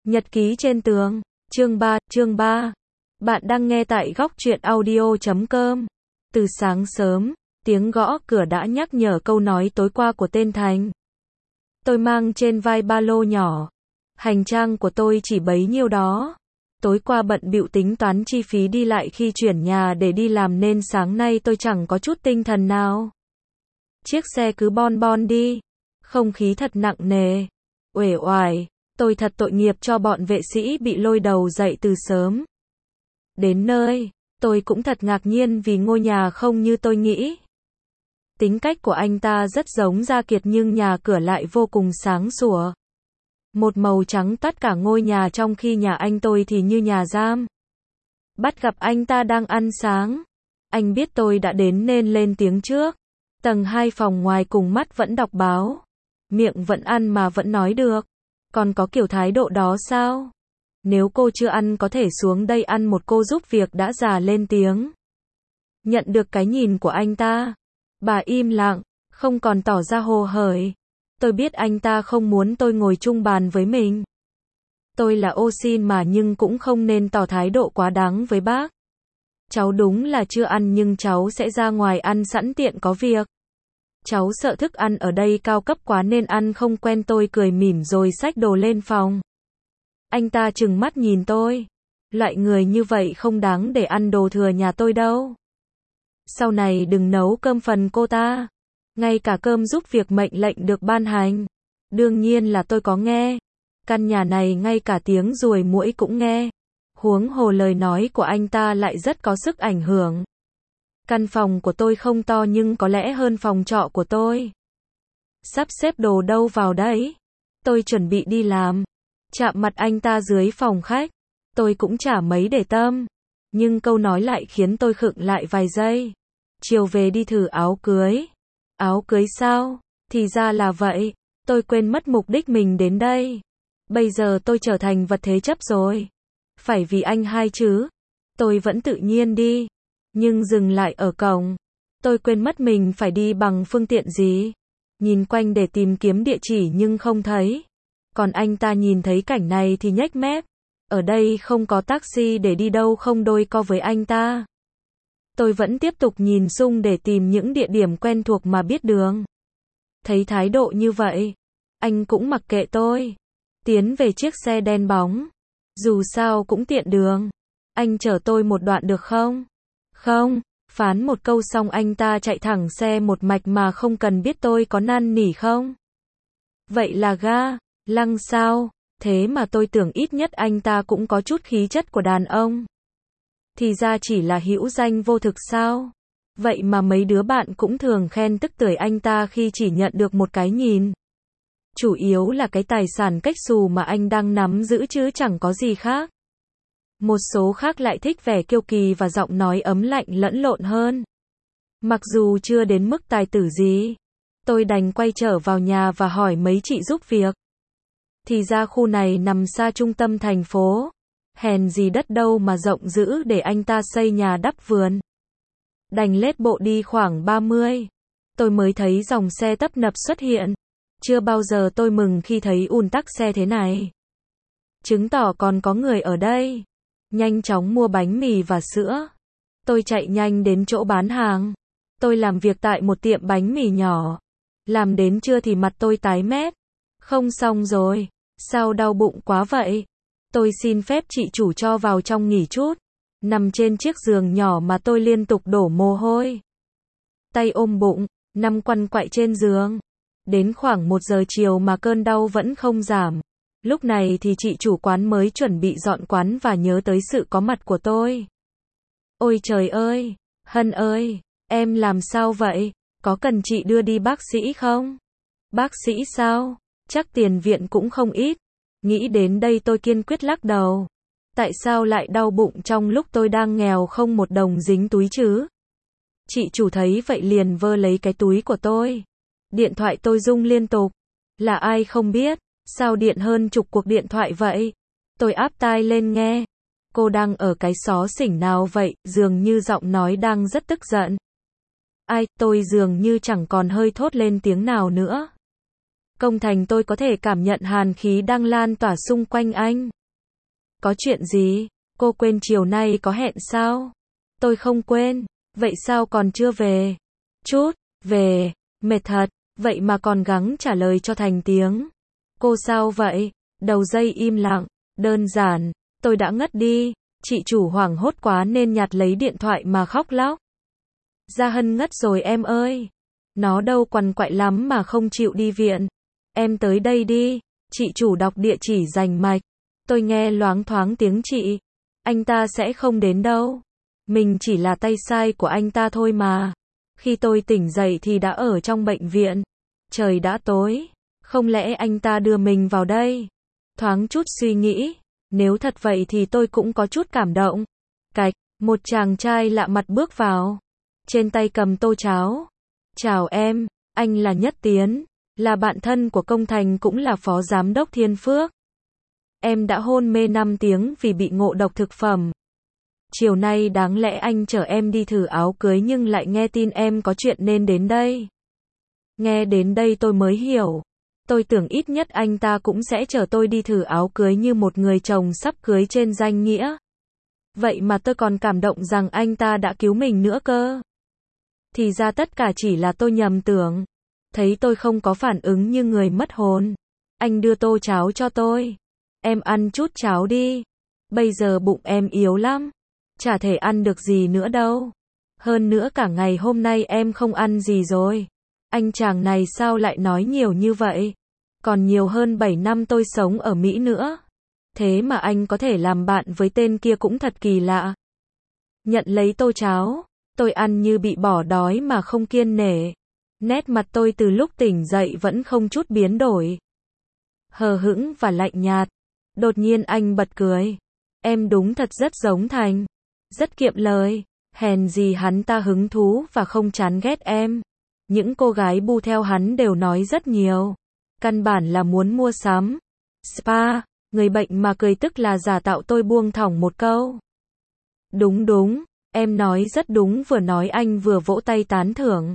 Nhật ký trên tường, chương 3. Bạn đang nghe tại góc truyện audio.com. Từ sáng sớm, tiếng gõ cửa đã nhắc nhở câu nói tối qua của tên Thành. Tôi mang trên vai ba lô nhỏ. Hành trang của tôi chỉ bấy nhiêu đó. Tối qua bận bịu tính toán chi phí đi lại khi chuyển nhà để đi làm nên sáng nay tôi chẳng có chút tinh thần nào. Chiếc xe cứ bon bon đi. Không khí thật nặng nề. Uể oải. Tôi thật tội nghiệp cho bọn vệ sĩ bị lôi đầu dậy từ sớm. Đến nơi, tôi cũng thật ngạc nhiên vì ngôi nhà không như tôi nghĩ. Tính cách của anh ta rất giống Gia Kiệt nhưng nhà cửa lại vô cùng sáng sủa. Một màu trắng tất cả ngôi nhà trong khi nhà anh tôi thì như nhà giam. Bắt gặp anh ta đang ăn sáng. Anh biết tôi đã đến nên lên tiếng trước. Tầng 2 phòng ngoài cùng mắt vẫn đọc báo. Miệng vẫn ăn mà vẫn nói được. Còn có kiểu thái độ đó sao? Nếu cô chưa ăn có thể xuống đây ăn một cô giúp việc đã già lên tiếng. Nhận được cái nhìn của anh ta. Bà im lặng, không còn tỏ ra hồ hởi. Tôi biết anh ta không muốn tôi ngồi chung bàn với mình. Tôi là ô xin mà nhưng cũng không nên tỏ thái độ quá đáng với bác. Cháu đúng là chưa ăn nhưng cháu sẽ ra ngoài ăn sẵn tiện có việc. Cháu sợ thức ăn ở đây cao cấp quá nên ăn không quen. Tôi cười mỉm rồi xách đồ lên phòng. Anh ta trừng mắt nhìn tôi. Loại người như vậy không đáng để ăn đồ thừa nhà tôi đâu. Sau này đừng nấu cơm phần cô ta. Ngay cả cơm giúp việc mệnh lệnh được ban hành. Đương nhiên là tôi có nghe. Căn nhà này ngay cả tiếng ruồi muỗi cũng nghe. Huống hồ lời nói của anh ta lại rất có sức ảnh hưởng. Căn phòng của tôi không to nhưng có lẽ hơn phòng trọ của tôi. Sắp xếp đồ đâu vào đấy. Tôi chuẩn bị đi làm. Chạm mặt anh ta dưới phòng khách. Tôi cũng chả mấy để tâm. Nhưng câu nói lại khiến tôi khựng lại vài giây. Chiều về đi thử áo cưới. Áo cưới sao? Thì ra là vậy. Tôi quên mất mục đích mình đến đây. Bây giờ tôi trở thành vật thế chấp rồi. Phải vì anh hai chứ. Tôi vẫn tự nhiên đi. Nhưng dừng lại ở cổng. Tôi quên mất mình phải đi bằng phương tiện gì. Nhìn quanh để tìm kiếm địa chỉ nhưng không thấy. Còn anh ta nhìn thấy cảnh này thì nhếch mép. Ở đây không có taxi để đi đâu không đôi co với anh ta. Tôi vẫn tiếp tục nhìn xung để tìm những địa điểm quen thuộc mà biết đường. Thấy thái độ như vậy, anh cũng mặc kệ tôi. Tiến về chiếc xe đen bóng. Dù sao cũng tiện đường. Anh chở tôi một đoạn được không? Không. Phán một câu xong anh ta chạy thẳng xe một mạch mà không cần biết tôi có năn nỉ không. Vậy là ga lăng sao? Thế mà tôi tưởng ít nhất anh ta cũng có chút khí chất của đàn ông. Thì ra chỉ là hữu danh vô thực sao? Vậy mà mấy đứa bạn cũng thường khen tức tưởi anh ta khi chỉ nhận được một cái nhìn. Chủ yếu là cái tài sản cách xù mà anh đang nắm giữ chứ chẳng có gì khác. Một số khác lại thích vẻ kiêu kỳ và giọng nói ấm lạnh lẫn lộn hơn. Mặc dù chưa đến mức tài tử gì, tôi đành quay trở vào nhà và hỏi mấy chị giúp việc. Thì ra khu này nằm xa trung tâm thành phố. Hèn gì đất đâu mà rộng dữ để anh ta xây nhà đắp vườn. Đành lết bộ đi khoảng 30. Tôi mới thấy dòng xe tấp nập xuất hiện. Chưa bao giờ tôi mừng khi thấy ùn tắc xe thế này. Chứng tỏ còn có người ở đây. Nhanh chóng mua bánh mì và sữa. Tôi chạy nhanh đến chỗ bán hàng. Tôi làm việc tại một tiệm bánh mì nhỏ. Làm đến trưa thì mặt tôi tái mét. Không xong rồi. Sao đau bụng quá vậy? Tôi xin phép chị chủ cho vào trong nghỉ chút. Nằm trên chiếc giường nhỏ mà tôi liên tục đổ mồ hôi. Tay ôm bụng, nằm quằn quại trên giường. Đến khoảng 1 giờ chiều mà cơn đau vẫn không giảm. Lúc này thì chị chủ quán mới chuẩn bị dọn quán và nhớ tới sự có mặt của tôi. Ôi trời ơi, Hân ơi, em làm sao vậy? Có cần chị đưa đi bác sĩ không? Bác sĩ sao? Chắc tiền viện cũng không ít. Nghĩ đến đây tôi kiên quyết lắc đầu. Tại sao lại đau bụng trong lúc tôi đang nghèo không một đồng dính túi chứ? Chị chủ thấy vậy liền vơ lấy cái túi của tôi. Điện thoại tôi rung liên tục. Là ai không biết? Sao điện hơn chục cuộc điện thoại vậy? Tôi áp tai lên nghe. Cô đang ở cái xó xỉnh nào vậy? Dường như giọng nói đang rất tức giận. Ai? Tôi dường như chẳng còn hơi thốt lên tiếng nào nữa. Công Thành tôi có thể cảm nhận hàn khí đang lan tỏa xung quanh anh. Có chuyện gì? Cô quên chiều nay có hẹn sao? Tôi không quên. Vậy sao còn chưa về? Chút, về, mệt thật, vậy mà còn gắng trả lời cho thành tiếng. Cô sao vậy? Đầu dây im lặng, đơn giản, tôi đã ngất đi. Chị chủ hoảng hốt quá nên nhặt lấy điện thoại mà khóc lóc. Gia Hân ngất rồi em ơi. Nó đâu quằn quại lắm mà không chịu đi viện. Em tới đây đi. Chị chủ đọc địa chỉ rành mạch. Tôi nghe loáng thoáng tiếng chị. Anh ta sẽ không đến đâu. Mình chỉ là tay sai của anh ta thôi mà. Khi tôi tỉnh dậy thì đã ở trong bệnh viện. Trời đã tối. Không lẽ anh ta đưa mình vào đây? Thoáng chút suy nghĩ. Nếu thật vậy thì tôi cũng có chút cảm động. Cạch, một chàng trai lạ mặt bước vào. Trên tay cầm tô cháo. Chào em, anh là Nhất Tiến. Là bạn thân của Công Thành cũng là phó giám đốc Thiên Phước. Em đã hôn mê 5 tiếng vì bị ngộ độc thực phẩm. Chiều nay đáng lẽ anh chở em đi thử áo cưới nhưng lại nghe tin em có chuyện nên đến đây. Nghe đến đây tôi mới hiểu. Tôi tưởng ít nhất anh ta cũng sẽ chở tôi đi thử áo cưới như một người chồng sắp cưới trên danh nghĩa. Vậy mà tôi còn cảm động rằng anh ta đã cứu mình nữa cơ. Thì ra tất cả chỉ là tôi nhầm tưởng. Thấy tôi không có phản ứng như người mất hồn. Anh đưa tô cháo cho tôi. Em ăn chút cháo đi. Bây giờ bụng em yếu lắm. Chả thể ăn được gì nữa đâu. Hơn nữa cả ngày hôm nay em không ăn gì rồi. Anh chàng này sao lại nói nhiều như vậy? Còn nhiều hơn 7 năm tôi sống ở Mỹ nữa. Thế mà anh có thể làm bạn với tên kia cũng thật kỳ lạ. Nhận lấy tô cháo. Tôi ăn như bị bỏ đói mà không kiêng nể. Nét mặt tôi từ lúc tỉnh dậy vẫn không chút biến đổi. Hờ hững và lạnh nhạt. Đột nhiên anh bật cười. Em đúng thật rất giống Thành. Rất kiệm lời. Hèn gì hắn ta hứng thú và không chán ghét em. Những cô gái bu theo hắn đều nói rất nhiều. Căn bản là muốn mua sắm. Spa, người bệnh mà cười tức là giả tạo tôi buông thõng một câu. Đúng đúng, em nói rất đúng vừa nói anh vừa vỗ tay tán thưởng.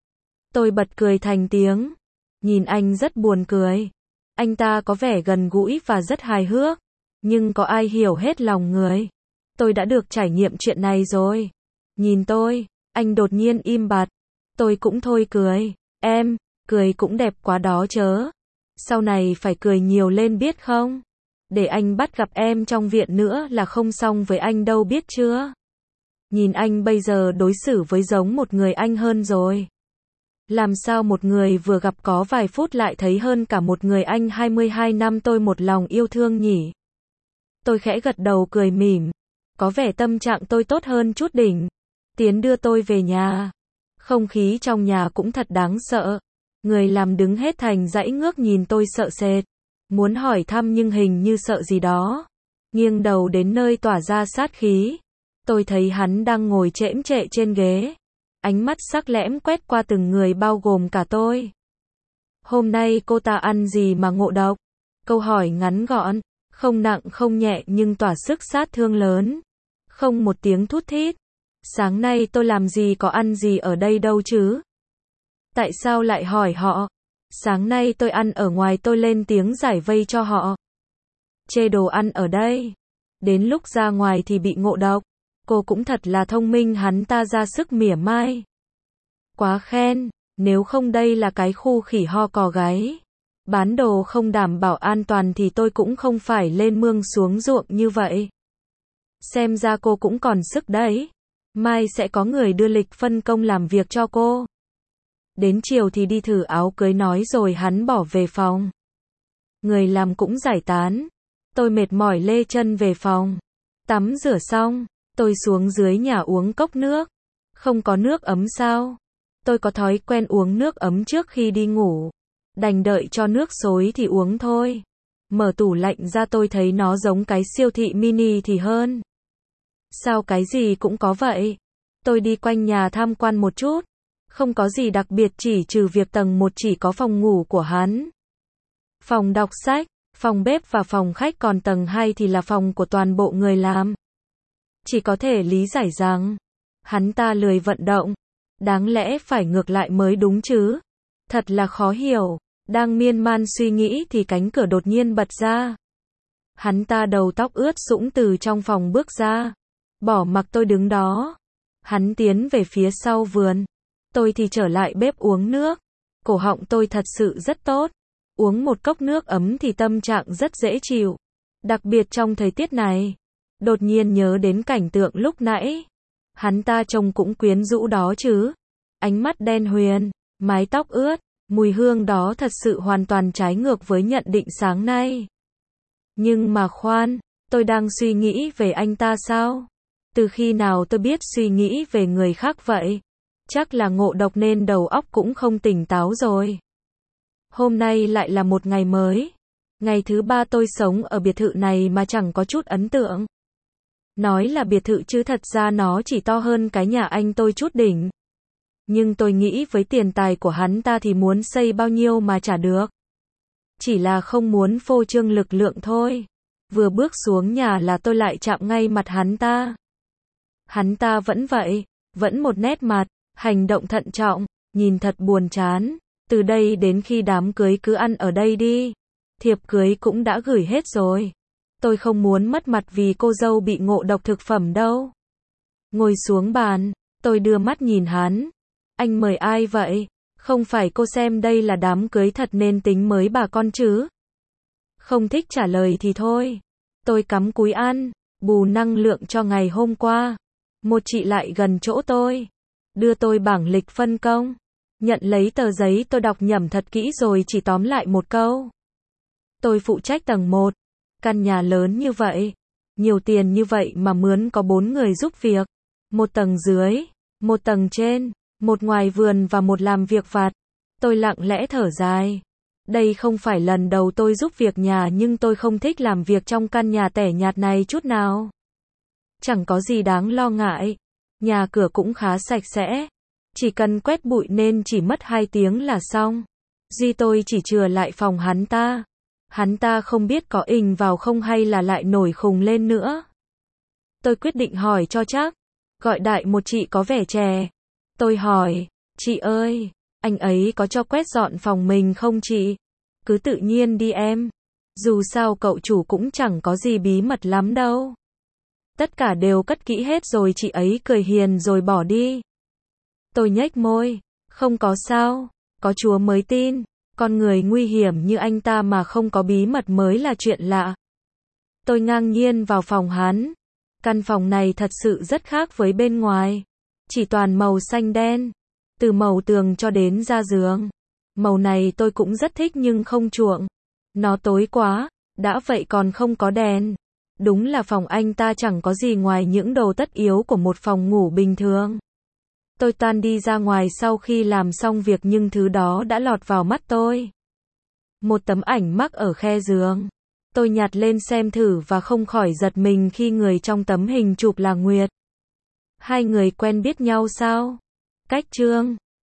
Tôi bật cười thành tiếng. Nhìn anh rất buồn cười. Anh ta có vẻ gần gũi và rất hài hước. Nhưng có ai hiểu hết lòng người. Tôi đã được trải nghiệm chuyện này rồi. Nhìn tôi, anh đột nhiên im bặt. Tôi cũng thôi cười. Em, cười cũng đẹp quá đó chớ. Sau này phải cười nhiều lên biết không? Để anh bắt gặp em trong viện nữa là không xong với anh đâu biết chưa? Nhìn anh bây giờ đối xử với giống một người anh hơn rồi. Làm sao một người vừa gặp có vài phút lại thấy hơn cả một người anh 22 năm tôi một lòng yêu thương nhỉ? Tôi khẽ gật đầu cười mỉm. Có vẻ tâm trạng tôi tốt hơn chút đỉnh. Tiến đưa tôi về nhà. Không khí trong nhà cũng thật đáng sợ. Người làm đứng hết thành dãy ngước nhìn tôi sợ sệt. Muốn hỏi thăm nhưng hình như sợ gì đó. Nghiêng đầu đến nơi tỏa ra sát khí. Tôi thấy hắn đang ngồi chễm chệ trên ghế. Ánh mắt sắc lẻm quét qua từng người bao gồm cả tôi. Hôm nay cô ta ăn gì mà ngộ độc? Câu hỏi ngắn gọn, không nặng không nhẹ nhưng tỏa sức sát thương lớn. Không một tiếng thút thít. Sáng nay tôi làm gì có ăn gì ở đây đâu chứ? Tại sao lại hỏi họ? Sáng nay tôi ăn ở ngoài tôi lên tiếng giải vây cho họ. Chê đồ ăn ở đây. Đến lúc ra ngoài thì bị ngộ độc. Cô cũng thật là thông minh hắn ta ra sức mỉa mai. Quá khen, nếu không đây là cái khu khỉ ho cò gáy. Bán đồ không đảm bảo an toàn thì tôi cũng không phải lên mương xuống ruộng như vậy. Xem ra cô cũng còn sức đấy. Mai sẽ có người đưa lịch phân công làm việc cho cô. Đến chiều thì đi thử áo cưới nói rồi hắn bỏ về phòng. Người làm cũng giải tán. Tôi mệt mỏi lê chân về phòng. Tắm rửa xong, tôi xuống dưới nhà uống cốc nước. Không có nước ấm sao? Tôi có thói quen uống nước ấm trước khi đi ngủ. Đành đợi cho nước sôi thì uống thôi. Mở tủ lạnh ra tôi thấy nó giống cái siêu thị mini thì hơn. Sao cái gì cũng có vậy? Tôi đi quanh nhà tham quan một chút. Không có gì đặc biệt chỉ trừ việc tầng 1 chỉ có phòng ngủ của hắn. Phòng đọc sách, phòng bếp và phòng khách còn tầng 2 thì là phòng của toàn bộ người làm. Chỉ có thể lý giải rằng, hắn ta lười vận động. Đáng lẽ phải ngược lại mới đúng chứ. Thật là khó hiểu. Đang miên man suy nghĩ thì cánh cửa đột nhiên bật ra. Hắn ta đầu tóc ướt sũng từ trong phòng bước ra, bỏ mặc tôi đứng đó. Hắn tiến về phía sau vườn, tôi thì trở lại bếp uống nước. Cổ họng tôi thật sự rất tốt, uống một cốc nước ấm thì tâm trạng rất dễ chịu, đặc biệt trong thời tiết này. Đột nhiên nhớ đến cảnh tượng lúc nãy, hắn ta trông cũng quyến rũ đó chứ. Ánh mắt đen huyền, mái tóc ướt, mùi hương đó thật sự hoàn toàn trái ngược với nhận định sáng nay. Nhưng mà khoan, tôi đang suy nghĩ về anh ta sao? Từ khi nào tôi biết suy nghĩ về người khác vậy? Chắc là ngộ độc nên đầu óc cũng không tỉnh táo rồi. Hôm nay lại là một ngày mới. Ngày thứ 3 tôi sống ở biệt thự này mà chẳng có chút ấn tượng. Nói là biệt thự chứ thật ra nó chỉ to hơn cái nhà anh tôi chút đỉnh. Nhưng tôi nghĩ với tiền tài của hắn ta thì muốn xây bao nhiêu mà trả được. Chỉ là không muốn phô trương lực lượng thôi. Vừa bước xuống nhà là tôi lại chạm ngay mặt hắn ta. Hắn ta vẫn vậy, vẫn một nét mặt, hành động thận trọng, nhìn thật buồn chán. Từ đây đến khi đám cưới cứ ăn ở đây đi. Thiệp cưới cũng đã gửi hết rồi. Tôi không muốn mất mặt vì cô dâu bị ngộ độc thực phẩm đâu. Ngồi xuống bàn, tôi đưa mắt nhìn hắn. Anh mời ai vậy? Không phải cô xem đây là đám cưới thật nên tính mới bà con chứ? Không thích trả lời thì thôi. Tôi cắm cúi ăn, bù năng lượng cho ngày hôm qua. Một chị lại gần chỗ tôi, đưa tôi bảng lịch phân công. Nhận lấy tờ giấy tôi đọc nhẩm thật kỹ rồi chỉ tóm lại một câu. Tôi phụ trách tầng 1. Căn nhà lớn như vậy, nhiều tiền như vậy mà mướn có 4 người giúp việc. Một tầng dưới, một tầng trên, một ngoài vườn và một làm việc vặt. Tôi lặng lẽ thở dài. Đây không phải lần đầu tôi giúp việc nhà nhưng tôi không thích làm việc trong căn nhà tẻ nhạt này chút nào. Chẳng có gì đáng lo ngại. Nhà cửa cũng khá sạch sẽ. Chỉ cần quét bụi nên chỉ mất 2 tiếng là xong. Duy tôi chỉ chừa lại phòng hắn ta. Hắn ta không biết có ình vào không hay là lại nổi khùng lên nữa. Tôi quyết định hỏi cho chắc. Gọi đại một chị có vẻ trẻ. Tôi hỏi, chị ơi, anh ấy có cho quét dọn phòng mình không chị? Cứ tự nhiên đi em. Dù sao cậu chủ cũng chẳng có gì bí mật lắm đâu. Tất cả đều cất kỹ hết rồi, chị ấy cười hiền rồi bỏ đi. Tôi nhếch môi, không có sao, có Chúa mới tin. Con người nguy hiểm như anh ta mà không có bí mật mới là chuyện lạ. Tôi ngang nhiên vào phòng hắn. Căn phòng này thật sự rất khác với bên ngoài. Chỉ toàn màu xanh đen. Từ màu tường cho đến ra giường. Màu này tôi cũng rất thích nhưng không chuộng. Nó tối quá, đã vậy còn không có đèn. Đúng là phòng anh ta chẳng có gì ngoài những đồ tất yếu của một phòng ngủ bình thường. Tôi tan đi ra ngoài sau khi làm xong việc nhưng thứ đó đã lọt vào mắt tôi. Một tấm ảnh mắc ở khe giường. Tôi nhặt lên xem thử và không khỏi giật mình khi người trong tấm hình chụp là Nguyệt. Hai người quen biết nhau sao? Cách chương